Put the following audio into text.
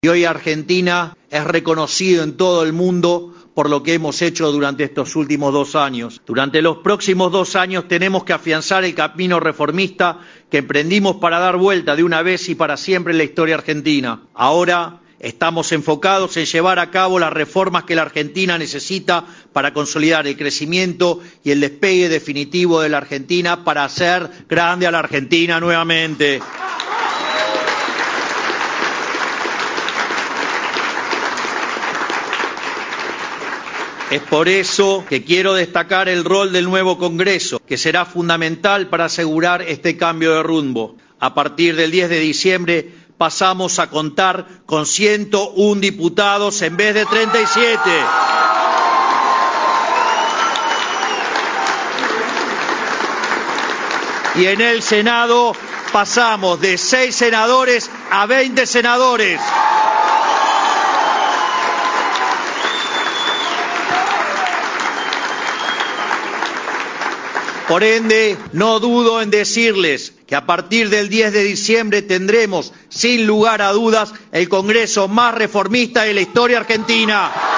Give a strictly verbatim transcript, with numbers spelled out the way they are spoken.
Y hoy Argentina es reconocido en todo el mundo por lo que hemos hecho durante estos últimos dos años. Durante los próximos dos años tenemos que afianzar el camino reformista que emprendimos para dar vuelta de una vez y para siempre en la historia argentina. Ahora estamos enfocados en llevar a cabo las reformas que la Argentina necesita para consolidar el crecimiento y el despegue definitivo de la Argentina para hacer grande a la Argentina nuevamente. Es por eso que quiero destacar el rol del nuevo Congreso, que será fundamental para asegurar este cambio de rumbo. A partir del diez de diciembre pasamos a contar con ciento uno diputados en vez de treinta y siete. Y en el Senado pasamos de seis senadores a veinte senadores. Por ende, no dudo en decirles que a partir del diez de diciembre tendremos, sin lugar a dudas, el Congreso más reformista de la historia argentina.